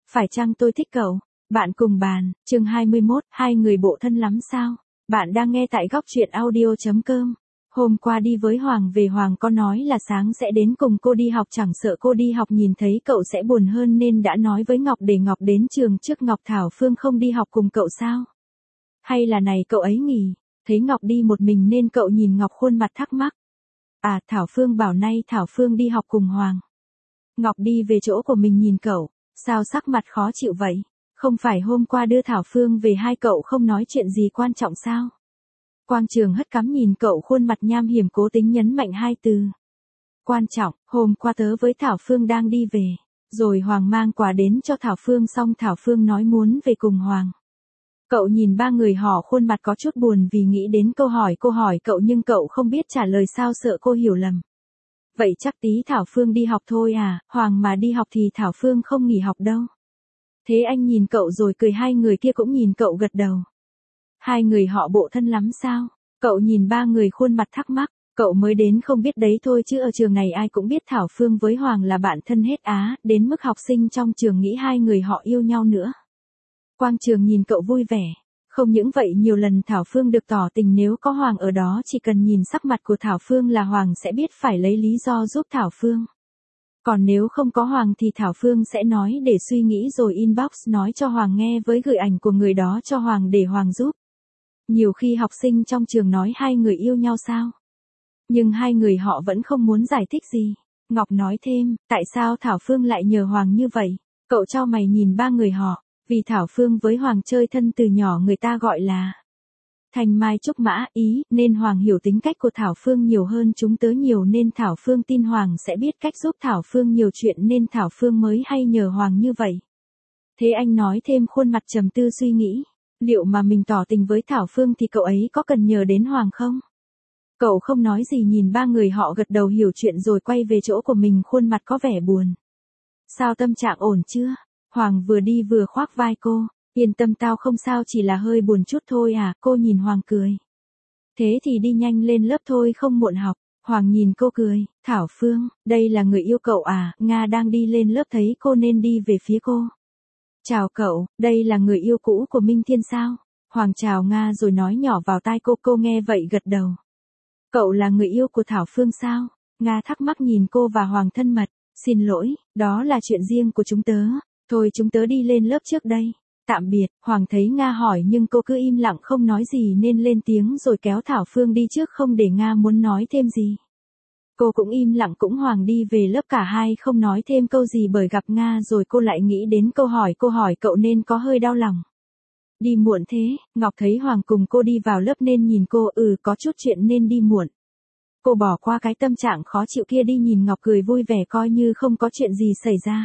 Phải chăng tôi thích cậu? Bạn cùng bàn, chương 21, hai người bộ thân lắm sao? Bạn đang nghe tại góc truyện audio.com. Hôm qua đi với Hoàng về, Hoàng có nói là sáng sẽ đến cùng cô đi học, chẳng sợ cô đi học nhìn thấy cậu sẽ buồn hơn nên đã nói với Ngọc để Ngọc đến trường trước. Ngọc Thảo Phương không đi học cùng cậu sao? Hay là này cậu ấy nghỉ? Thấy Ngọc đi một mình nên cậu nhìn Ngọc khuôn mặt thắc mắc. À, Thảo Phương bảo nay Thảo Phương đi học cùng Hoàng. Ngọc đi về chỗ của mình nhìn cậu, sao sắc mặt khó chịu vậy? Không phải hôm qua đưa Thảo Phương về hai cậu không nói chuyện gì quan trọng sao? Quang Trường hất cằm nhìn cậu, khuôn mặt nham hiểm, cố tính nhấn mạnh hai từ. Quan trọng, hôm qua tớ với Thảo Phương đang đi về, rồi Hoàng mang quà đến cho Thảo Phương, xong Thảo Phương nói muốn về cùng Hoàng. Cậu nhìn ba người họ, khuôn mặt có chút buồn vì nghĩ đến câu hỏi cô hỏi cậu nhưng cậu không biết trả lời sao, sợ cô hiểu lầm. Vậy chắc tí Thảo Phương đi học thôi à? Hoàng mà đi học thì Thảo Phương không nghỉ học đâu. Thế anh nhìn cậu rồi cười, hai người kia cũng nhìn cậu gật đầu. Hai người họ bộ thân lắm sao? Cậu nhìn ba người khuôn mặt thắc mắc, cậu mới đến không biết đấy thôi chứ ở trường này ai cũng biết Thảo Phương với Hoàng là bạn thân hết á, đến mức học sinh trong trường nghĩ hai người họ yêu nhau nữa. Quang Trường nhìn cậu vui vẻ. Không những vậy, nhiều lần Thảo Phương được tỏ tình, nếu có Hoàng ở đó chỉ cần nhìn sắc mặt của Thảo Phương là Hoàng sẽ biết phải lấy lý do giúp Thảo Phương. Còn nếu không có Hoàng thì Thảo Phương sẽ nói để suy nghĩ rồi inbox nói cho Hoàng nghe với gửi ảnh của người đó cho Hoàng để Hoàng giúp. Nhiều khi học sinh trong trường nói hai người yêu nhau sao? Nhưng hai người họ vẫn không muốn giải thích gì. Ngọc nói thêm, tại sao Thảo Phương lại nhờ Hoàng như vậy? Cậu chau mày nhìn ba người họ. Vì Thảo Phương với Hoàng chơi thân từ nhỏ, người ta gọi là thanh mai trúc mã ý, nên Hoàng hiểu tính cách của Thảo Phương nhiều hơn chúng tớ nhiều, nên Thảo Phương tin Hoàng sẽ biết cách giúp Thảo Phương nhiều chuyện nên Thảo Phương mới hay nhờ Hoàng như vậy. Thế anh nói thêm, khuôn mặt trầm tư suy nghĩ, liệu mà mình tỏ tình với Thảo Phương thì cậu ấy có cần nhờ đến Hoàng không? Cậu không nói gì, nhìn ba người họ gật đầu hiểu chuyện rồi quay về chỗ của mình, khuôn mặt có vẻ buồn. Sao, tâm trạng ổn chưa? Hoàng vừa đi vừa khoác vai cô, yên tâm tao không sao, chỉ là hơi buồn chút thôi à. Cô nhìn Hoàng cười. Thế thì đi nhanh lên lớp thôi, không muộn học. Hoàng nhìn cô cười, Thảo Phương, đây là người yêu cậu à? Nga đang đi lên lớp thấy cô nên đi về phía cô. Chào cậu, đây là người yêu cũ của Minh Thiên sao? Hoàng chào Nga rồi nói nhỏ vào tai cô nghe vậy gật đầu. Cậu là người yêu của Thảo Phương sao? Nga thắc mắc nhìn cô và Hoàng thân mật. Xin lỗi, đó là chuyện riêng của chúng tớ. Thôi chúng tớ đi lên lớp trước đây. Tạm biệt. Hoàng thấy Nga hỏi nhưng cô cứ im lặng không nói gì nên lên tiếng rồi kéo Thảo Phương đi trước, không để Nga muốn nói thêm gì. Cô cũng im lặng, cũng Hoàng đi về lớp, cả hai không nói thêm câu gì bởi gặp Nga rồi cô lại nghĩ đến câu hỏi cô hỏi cậu nên có hơi đau lòng. Đi muộn thế? Ngọc thấy Hoàng cùng cô đi vào lớp nên nhìn cô, có chút chuyện nên đi muộn. Cô bỏ qua cái tâm trạng khó chịu kia đi, nhìn Ngọc cười vui vẻ coi như không có chuyện gì xảy ra.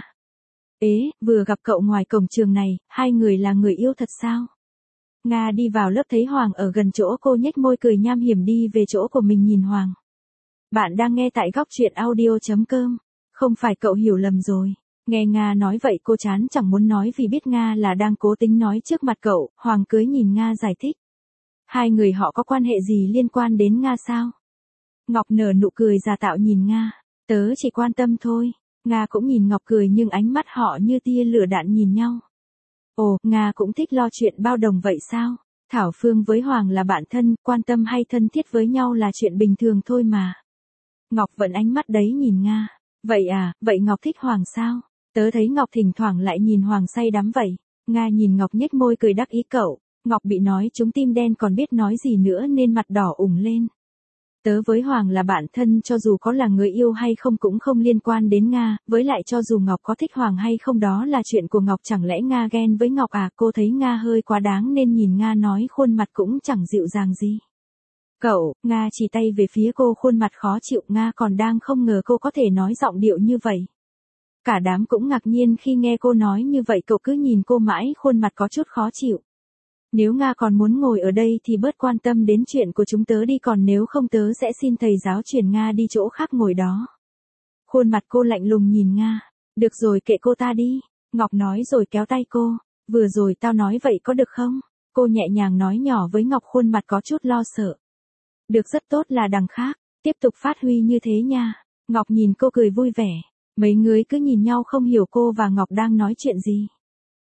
Vừa gặp cậu ngoài cổng trường này, hai người là người yêu thật sao? Nga đi vào lớp thấy Hoàng ở gần chỗ cô, nhếch môi cười nham hiểm đi về chỗ của mình nhìn Hoàng. Bạn đang nghe tại góc truyện audio.com. Không phải cậu hiểu lầm rồi. Nghe Nga nói vậy cô chán chẳng muốn nói vì biết Nga là đang cố tính nói trước mặt cậu. Hoàng cưới nhìn Nga giải thích. Hai người họ có quan hệ gì liên quan đến Nga sao? Ngọc nở nụ cười giả tạo nhìn Nga. Tớ chỉ quan tâm thôi. Nga cũng nhìn Ngọc cười nhưng ánh mắt họ như tia lửa đạn nhìn nhau. Ồ, Nga cũng thích lo chuyện bao đồng vậy sao? Thảo Phương với Hoàng là bạn thân, quan tâm hay thân thiết với nhau là chuyện bình thường thôi mà. Ngọc vẫn ánh mắt đấy nhìn Nga. Vậy à, vậy Ngọc thích Hoàng sao? Tớ thấy Ngọc thỉnh thoảng lại nhìn Hoàng say đắm vậy. Nga nhìn Ngọc nhếch môi cười đắc ý cậu. Ngọc bị nói trúng tim đen còn biết nói gì nữa nên mặt đỏ ửng lên. Tớ với Hoàng là bạn thân, cho dù có là người yêu hay không cũng không liên quan đến Nga, với lại cho dù Ngọc có thích Hoàng hay không đó là chuyện của Ngọc, chẳng lẽ Nga ghen với Ngọc à? Cô thấy Nga hơi quá đáng nên nhìn Nga nói, khuôn mặt cũng chẳng dịu dàng gì. Cậu, Nga chỉ tay về phía cô, khuôn mặt khó chịu. Nga còn đang không ngờ cô có thể nói giọng điệu như vậy. Cả đám cũng ngạc nhiên khi nghe cô nói như vậy, cậu cứ nhìn cô mãi, khuôn mặt có chút khó chịu. Nếu Nga còn muốn ngồi ở đây thì bớt quan tâm đến chuyện của chúng tớ đi, còn nếu không tớ sẽ xin thầy giáo chuyển Nga đi chỗ khác ngồi đó. Khuôn mặt cô lạnh lùng nhìn Nga. Được rồi, kệ cô ta đi. Ngọc nói rồi kéo tay cô. Vừa rồi tao nói vậy có được không? Cô nhẹ nhàng nói nhỏ với Ngọc, khuôn mặt có chút lo sợ. Được, rất tốt, là đằng khác. Tiếp tục phát huy như thế nha. Ngọc nhìn cô cười vui vẻ. Mấy người cứ nhìn nhau không hiểu cô và Ngọc đang nói chuyện gì.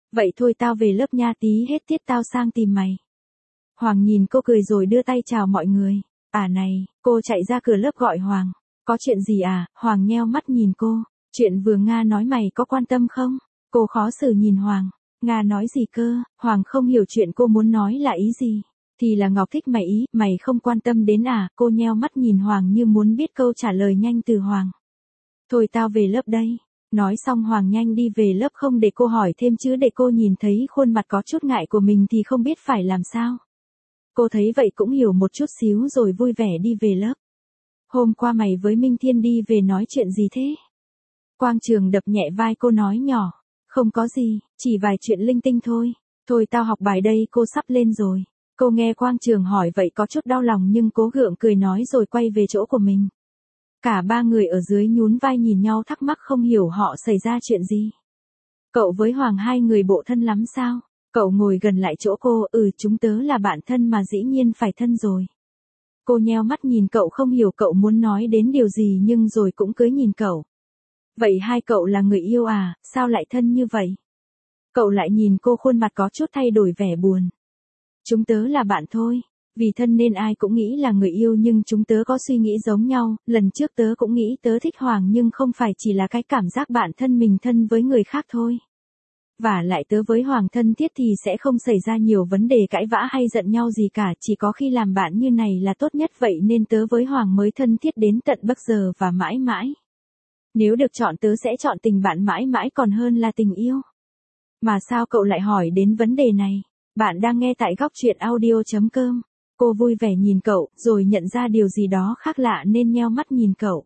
Vậy thôi tao về lớp nha, tí hết tiết tao sang tìm mày. Hoàng nhìn cô cười rồi đưa tay chào mọi người. À này, cô chạy ra cửa lớp gọi Hoàng. Có chuyện gì à? Hoàng nheo mắt nhìn cô. Chuyện vừa Nga nói mày có quan tâm không? Cô khó xử nhìn Hoàng. Nga nói gì cơ? Hoàng không hiểu chuyện cô muốn nói là ý gì. Thì là Ngọc thích mày ý, mày không quan tâm đến à? Cô nheo mắt nhìn Hoàng như muốn biết câu trả lời nhanh từ Hoàng. Thôi tao về lớp đây. Nói xong Hoàng nhanh đi về lớp không để cô hỏi thêm chứ để cô nhìn thấy khuôn mặt có chút ngại của mình thì không biết phải làm sao. Cô thấy vậy cũng hiểu một chút xíu rồi vui vẻ đi về lớp. Hôm qua mày với Minh Thiên đi về nói chuyện gì thế? Quang Trường đập nhẹ vai cô nói nhỏ. Không có gì, chỉ vài chuyện linh tinh thôi. Thôi tao học bài đây, cô sắp lên rồi. Cô nghe Quang Trường hỏi vậy có chút đau lòng nhưng cố gượng cười nói rồi quay về chỗ của mình. Cả ba người ở dưới nhún vai nhìn nhau thắc mắc không hiểu họ xảy ra chuyện gì. Cậu với Hoàng hai người bộ thân lắm sao? Cậu ngồi gần lại chỗ cô, chúng tớ là bạn thân mà dĩ nhiên phải thân rồi. Cô nheo mắt nhìn cậu không hiểu cậu muốn nói đến điều gì nhưng rồi cũng cứ nhìn cậu. Vậy hai cậu là người yêu à, sao lại thân như vậy? Cậu lại nhìn cô khuôn mặt có chút thay đổi vẻ buồn. Chúng tớ là bạn thôi. Vì thân nên ai cũng nghĩ là người yêu nhưng chúng tớ có suy nghĩ giống nhau, lần trước tớ cũng nghĩ tớ thích Hoàng nhưng không phải chỉ là cái cảm giác bạn thân mình thân với người khác thôi. Và lại tớ với Hoàng thân thiết thì sẽ không xảy ra nhiều vấn đề cãi vã hay giận nhau gì cả, chỉ có khi làm bạn như này là tốt nhất vậy nên tớ với Hoàng mới thân thiết đến tận bây giờ và mãi mãi. Nếu được chọn tớ sẽ chọn tình bạn mãi mãi còn hơn là tình yêu. Mà sao cậu lại hỏi đến vấn đề này? Bạn đang nghe tại góc truyện audio.com. Cô vui vẻ nhìn cậu, rồi nhận ra điều gì đó khác lạ nên nheo mắt nhìn cậu.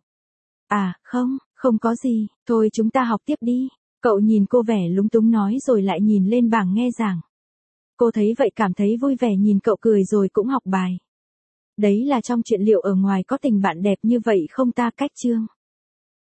À, không có gì, thôi chúng ta học tiếp đi. Cậu nhìn cô vẻ lúng túng nói rồi lại nhìn lên bảng nghe giảng. Cô thấy vậy cảm thấy vui vẻ nhìn cậu cười rồi cũng học bài. Đấy là trong truyện liệu ở ngoài có tình bạn đẹp như vậy không ta? Cách chương.